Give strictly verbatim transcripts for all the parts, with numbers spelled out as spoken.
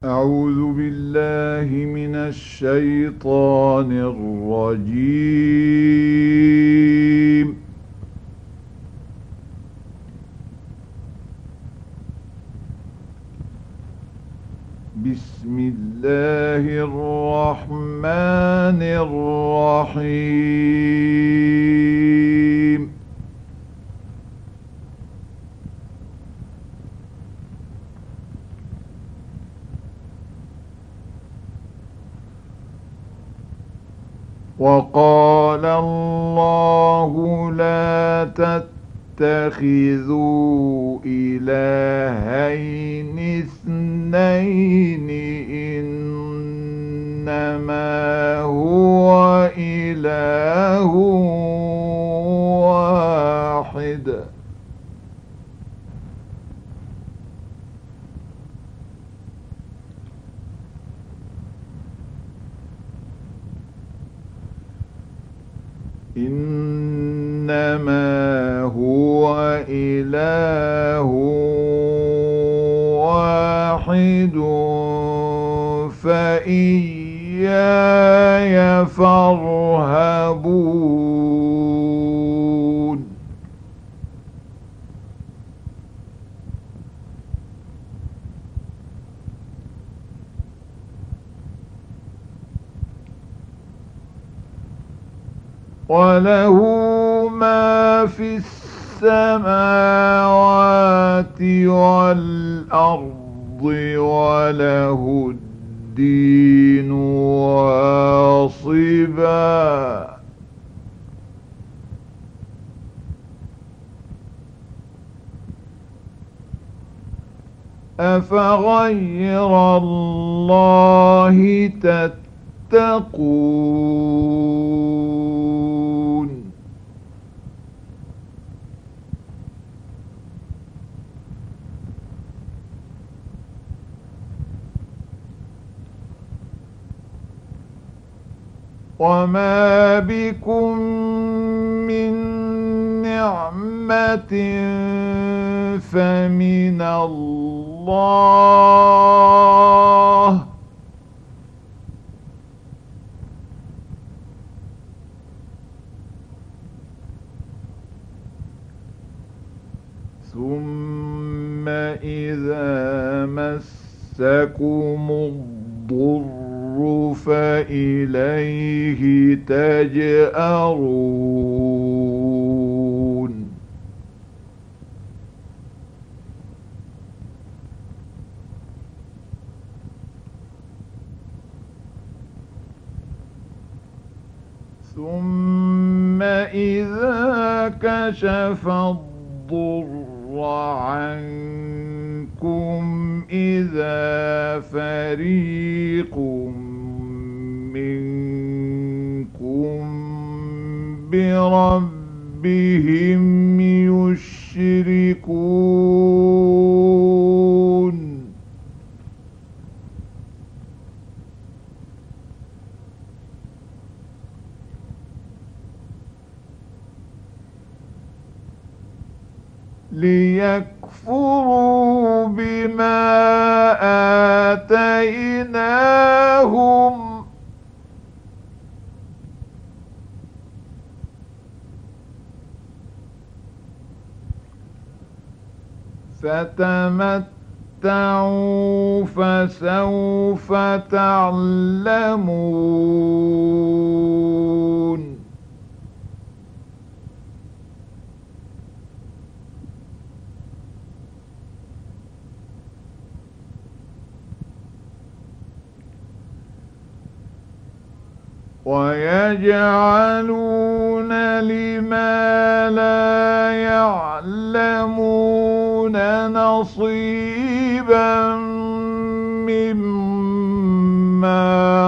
أعوذ بالله من الشيطان الرجيم. بسم الله الرحمن الرحيم. وقال الله لا تتخذوا إلهين اثنين إنما هو إله واحد. إنما هو إله واحد فإياي فارهبون. وله ما في السماوات والأرض وله الدين واصبا. أفغير الله تتقون. وما بكم من نعمة فمن الله ثم إذا مسكم الضر فإليه تجأرون. ثم إذا كشف الضر عنكم إذا فريق منكم بربهم يشركون. ليكفروا بما آتيناهم فتمتعوا فسوف تعلمون. ويجعلون لما لا يعلمون نصيبا مما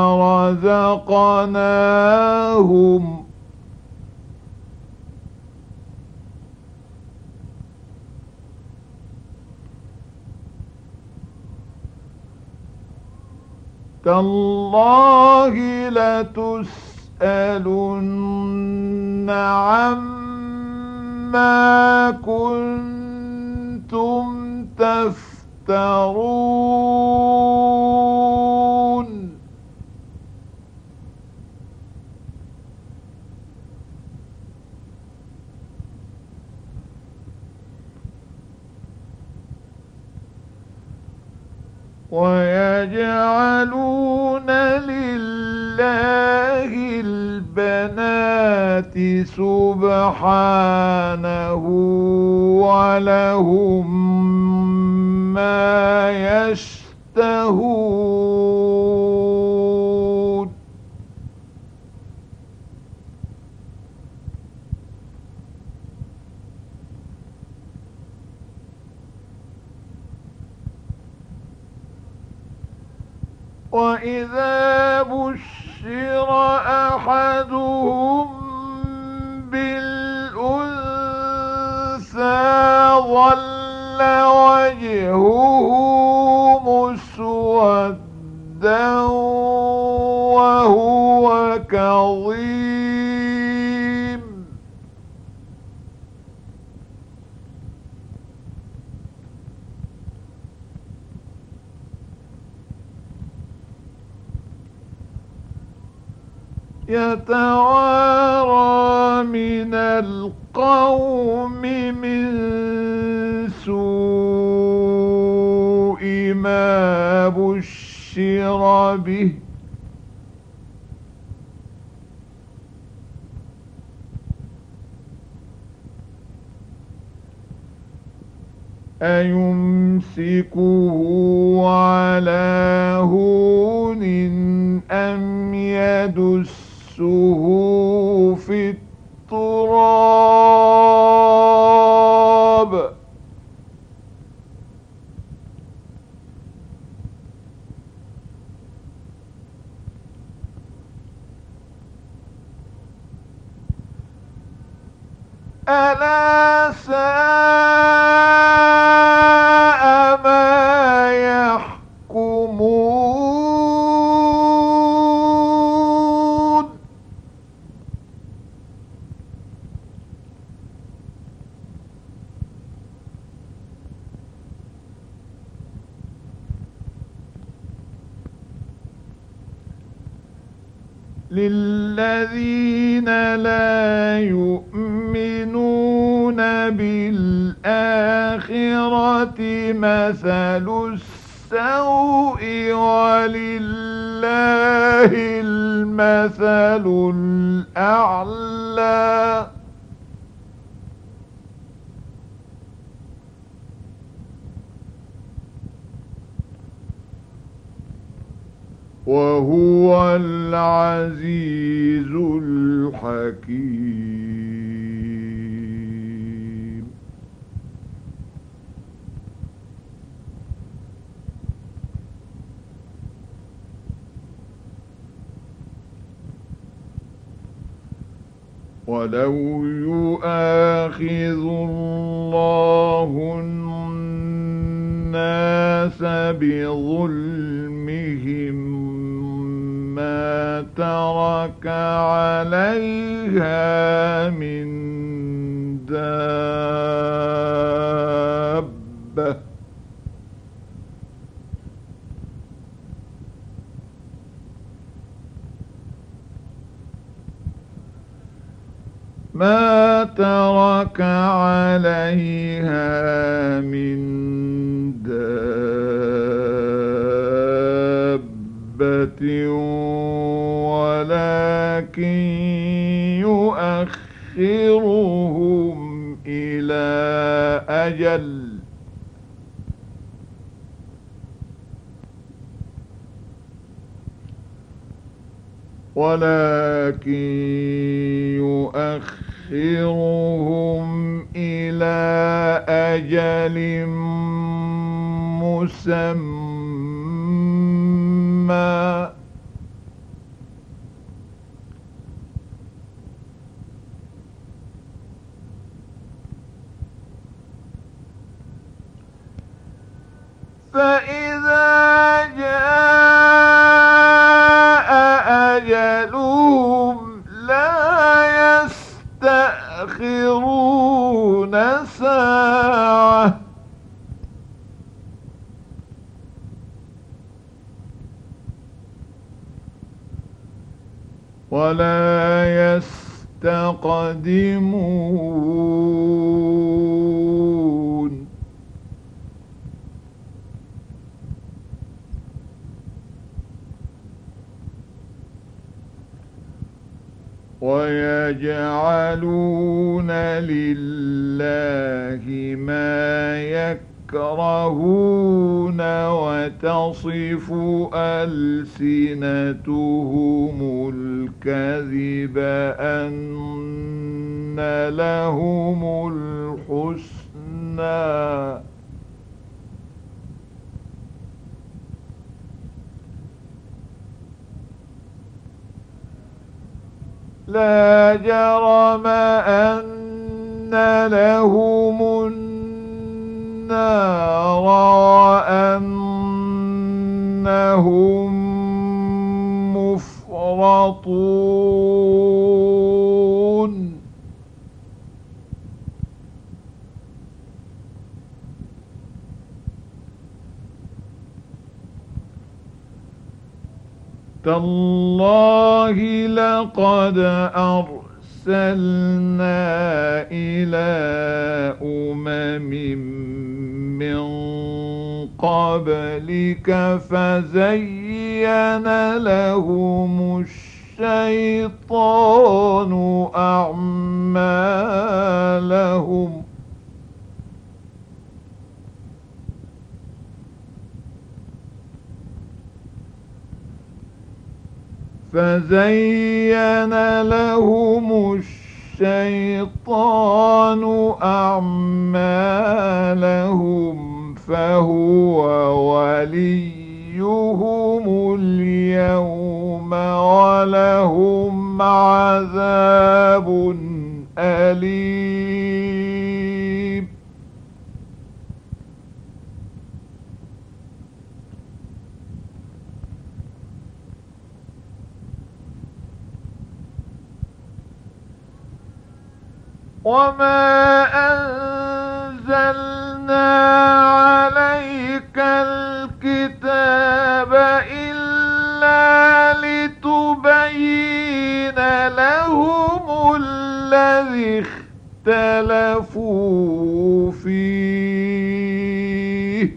رزقناهم تالله لتسألن عما كنتم تفترون. ويجعلون لله البنات سبحانه ولهم ما يشتهون. وإذا بشر أحدهم بالأنثى ظل وجهه مسودا وهو كظيم. يتوارى من القوم من سوء ما بشر به أيمسكه على هون أم يدسه في التراب. ألا ساء ما يحكمون. للذين لا يؤمنون بالآخرة مثل السوء ولله المثل الأعلى. وهو العزيز الحكيم. ولو يؤاخذ الله الناس بظلمهم ما ترك عليها من دابة ما ترك عليها من دابة ولكن يؤخرهم إلى أجل ولكن يؤخرهم إلى أجل مسمى فإذا جاء أجلهم لا يستأخرون ساعة ولا يستقدمون. ويجعلون لله ما يكرهون وتصف ألسنتهم الكذب أن لهم الحسنى لا جرم أن لهم النار وأنهم مفرطون تالله لقد أرسلنا إلى أمم من قبلك فزين لهم الشيطان أعمالهم فزين لهم الشيطان أعمالهم فهو وليهم اليوم ولهم عذاب أليم وما أنزلنا عليك الكتاب إلا لتبين لهم الذي اختلفوا فيه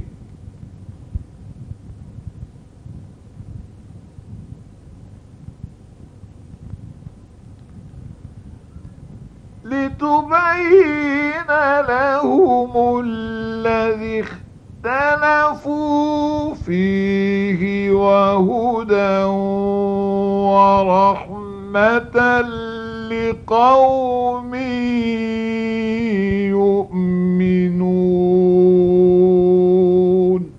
لتبين لهم الذي اختلفوا فيه وهدى ورحمة لقوم يؤمنون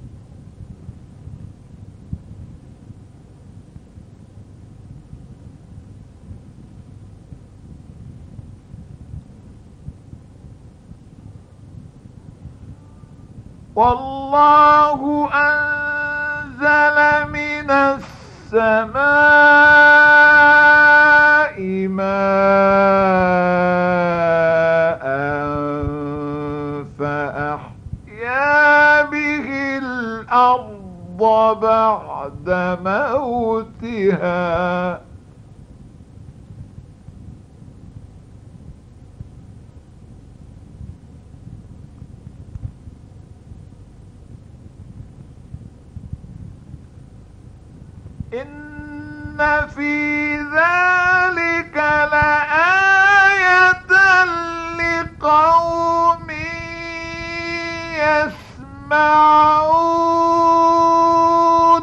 والله أنزل من السماء ماء فأحيا به الأرض بعد موتها إن في ذلك لآية لقوم يسمعون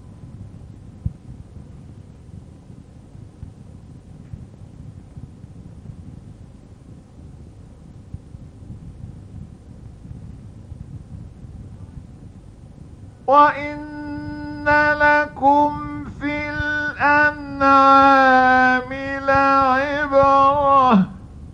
وإن لكم في الأنعام لعبرة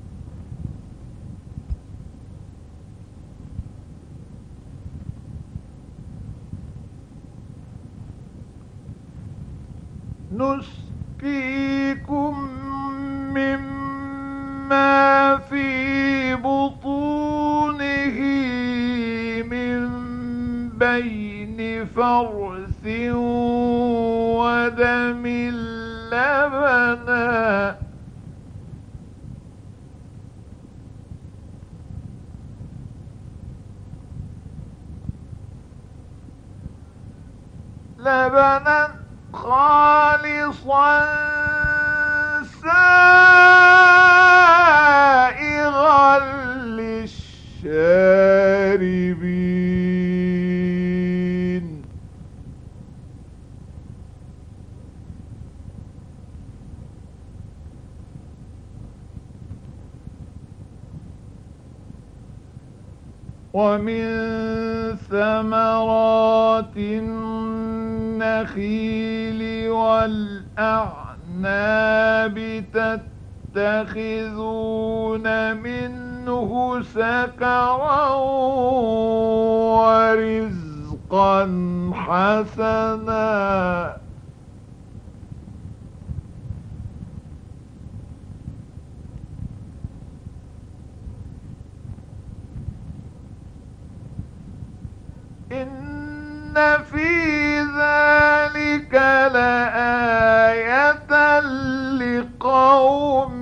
نسقيكم مما في بطونه من بين فرث ودم لبنا لبنا خالصا سائغا للشاربين ومن ثمرات النخيل والأعناب تتخذون منه سكرا ورزقا حسنا إن في ذلك لآية لقوم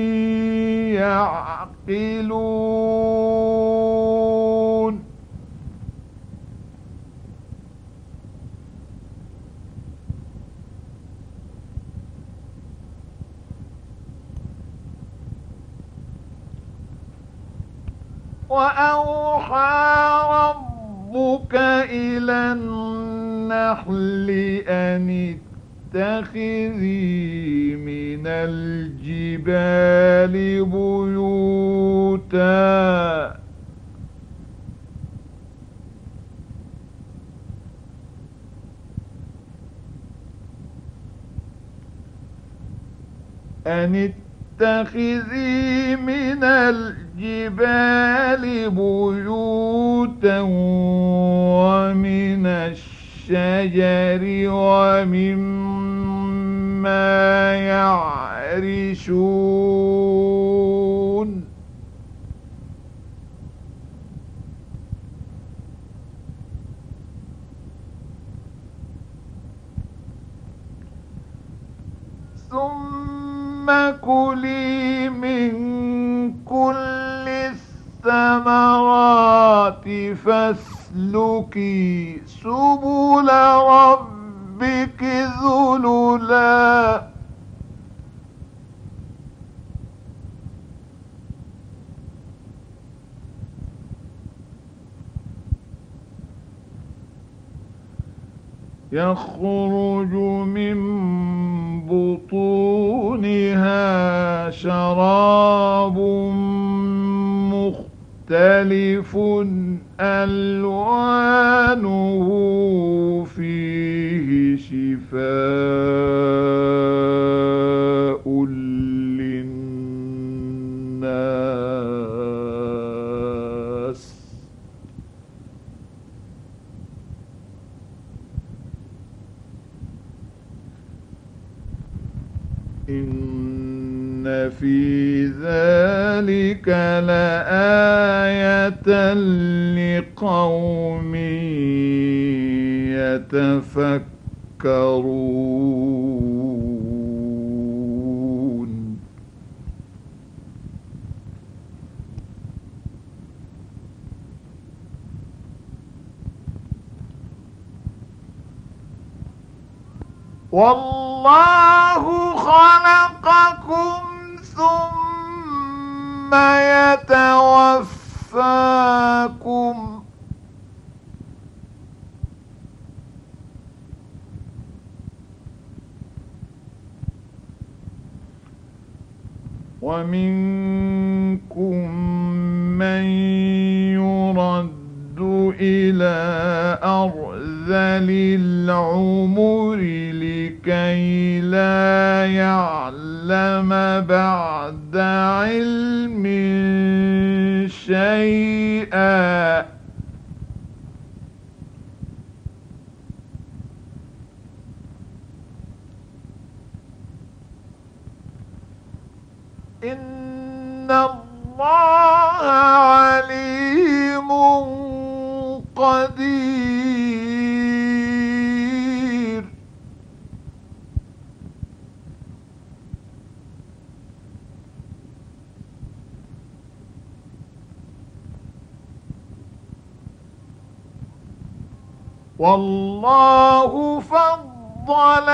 يعقلون وأوحى ربك إلى النحل أن اتخذي من الجبال بيوتا أن اتخذي من الجبال بيوتا ومن الشجر ومما يعرشون ثم كلي من كل الثمرات فاسلكي سبل ربك ذللا يخرج من بطونها شراب مختلف ألوانه فيه شفاء للناس إن في ذلك لآية لقوم يتفكرون والله خلقكم ثم يتوفاكم ومنكم من يرد إلى أرذل العمر لكي لا يعلم بعد علم شيئا إن الله عليم قدير والله فضل فضل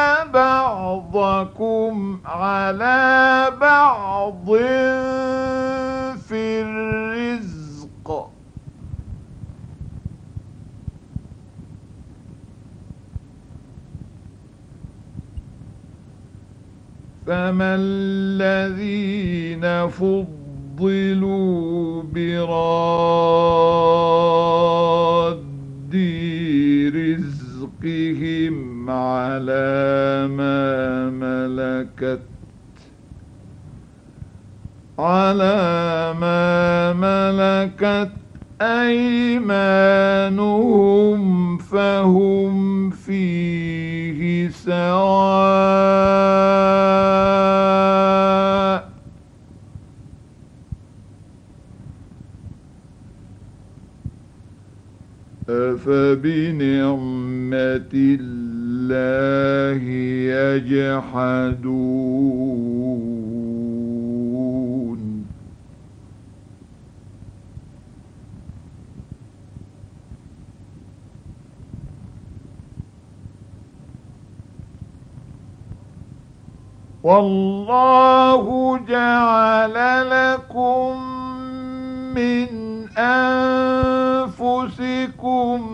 بعضكم على بعض في الرزق فما الذين فضلوا براد رزقهم على ما ملكت على ما ملكت أيمانهم فهم فيه سواء أفبنعمة الله يجحدون والله جعل لكم من أنفسكم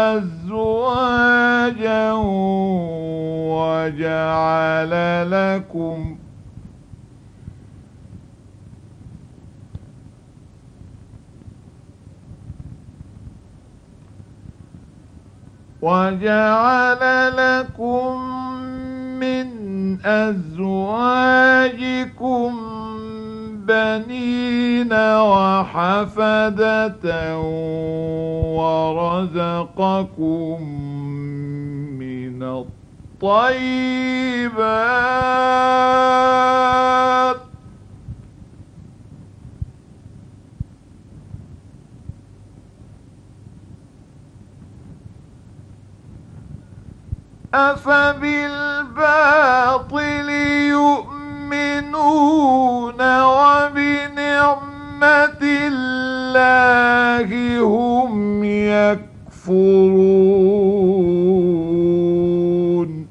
أزواجا وجعل لكم وجعل لكم من أزواجكم بنين وحفدة ورزقكم من الطيبات أفبالباطل يؤمنون وبنعمة الله هم يكفرون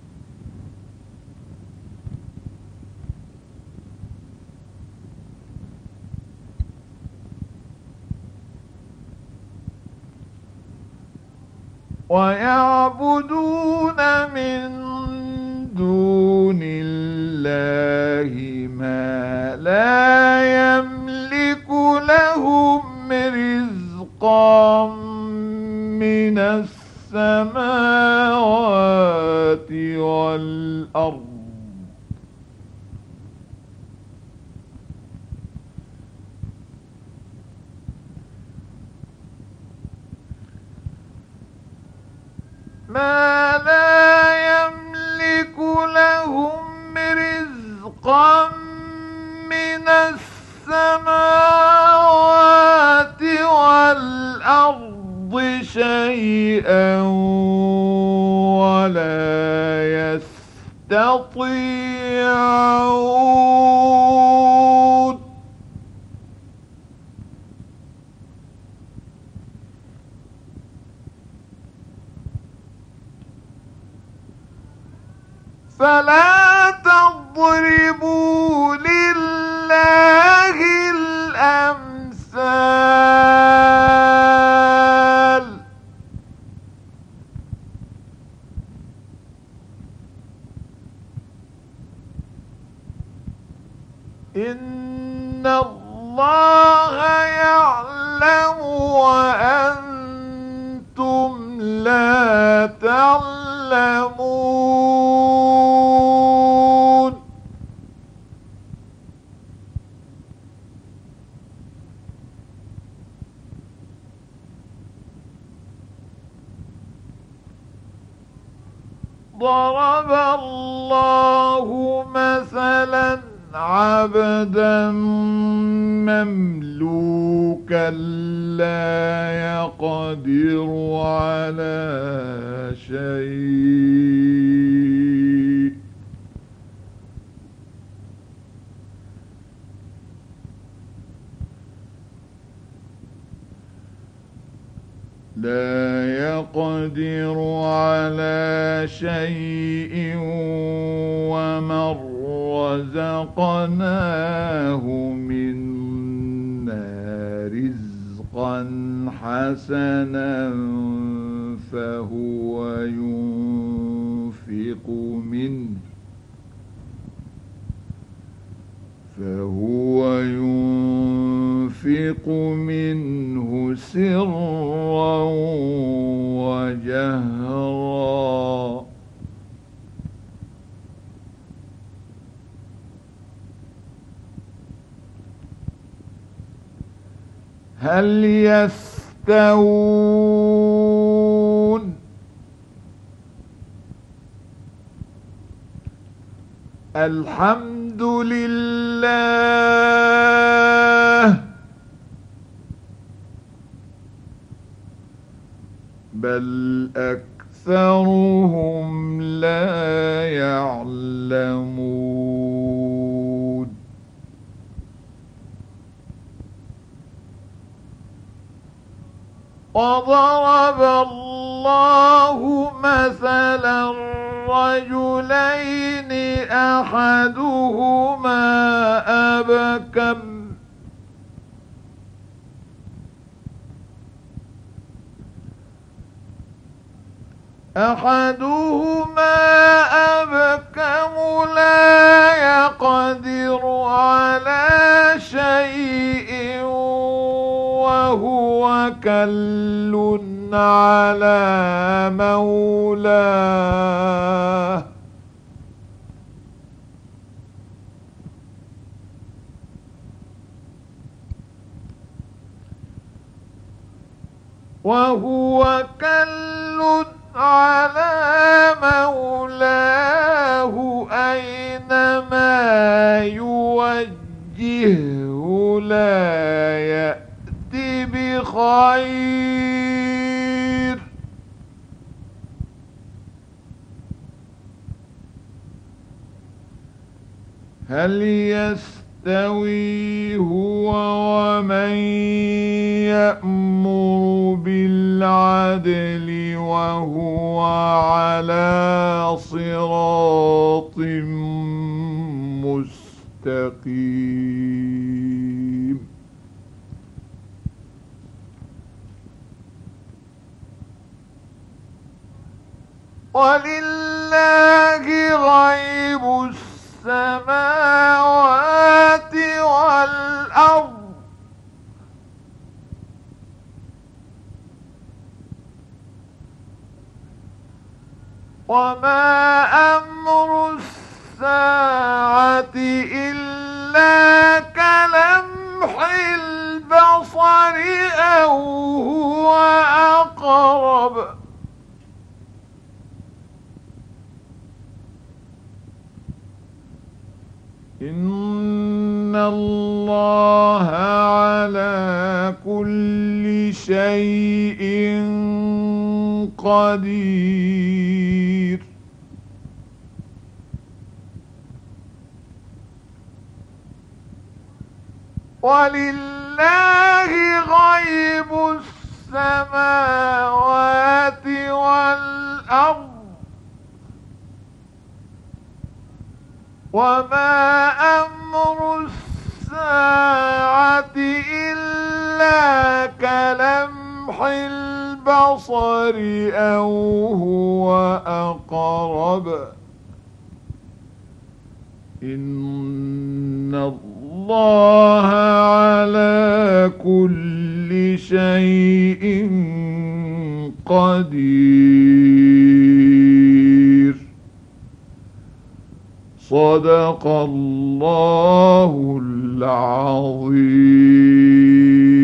ويعبدون من دون الله ما لا يملك لهم رزقا من السماوات والأرض ما لا يملك لهم رزقا من السماوات والأرض شيئا ولا يستطيعون فلا تضربوا لله الأمثال إن الله يعلم وأنتم لا تعلمون ضرب الله مثلا عبدا مملوكا لا يقدر على شيء لا يقدر على شيء ومن رزقناه منا رزقا حسنا فهو ينفق منه فهو ينفق منه سرا وجهرا هل يستوون الحمد لله بل أكثرهم لا يعلمون وضرب الله مثلا رجلين أحدهما أبكم أحدهما أبكم لا يقدر على شيء وهو كل على مولاه وهو كل على مولاه أينما يوجهه لا يأتي بخير هل يستوي هو ومن يأمر بالعدل وهو على صراط مستقيم ولله غيب السماوات والأرض وما أمر الساعة إلا كلمح البصر أو هو أقرب إن الله على كل شيء قدير ولله غيب السماوات والأرض وما أمر الساعة إلا كلمح البصر أو هو أقرب إن الله على كل شيء قدير صدق الله العظيم.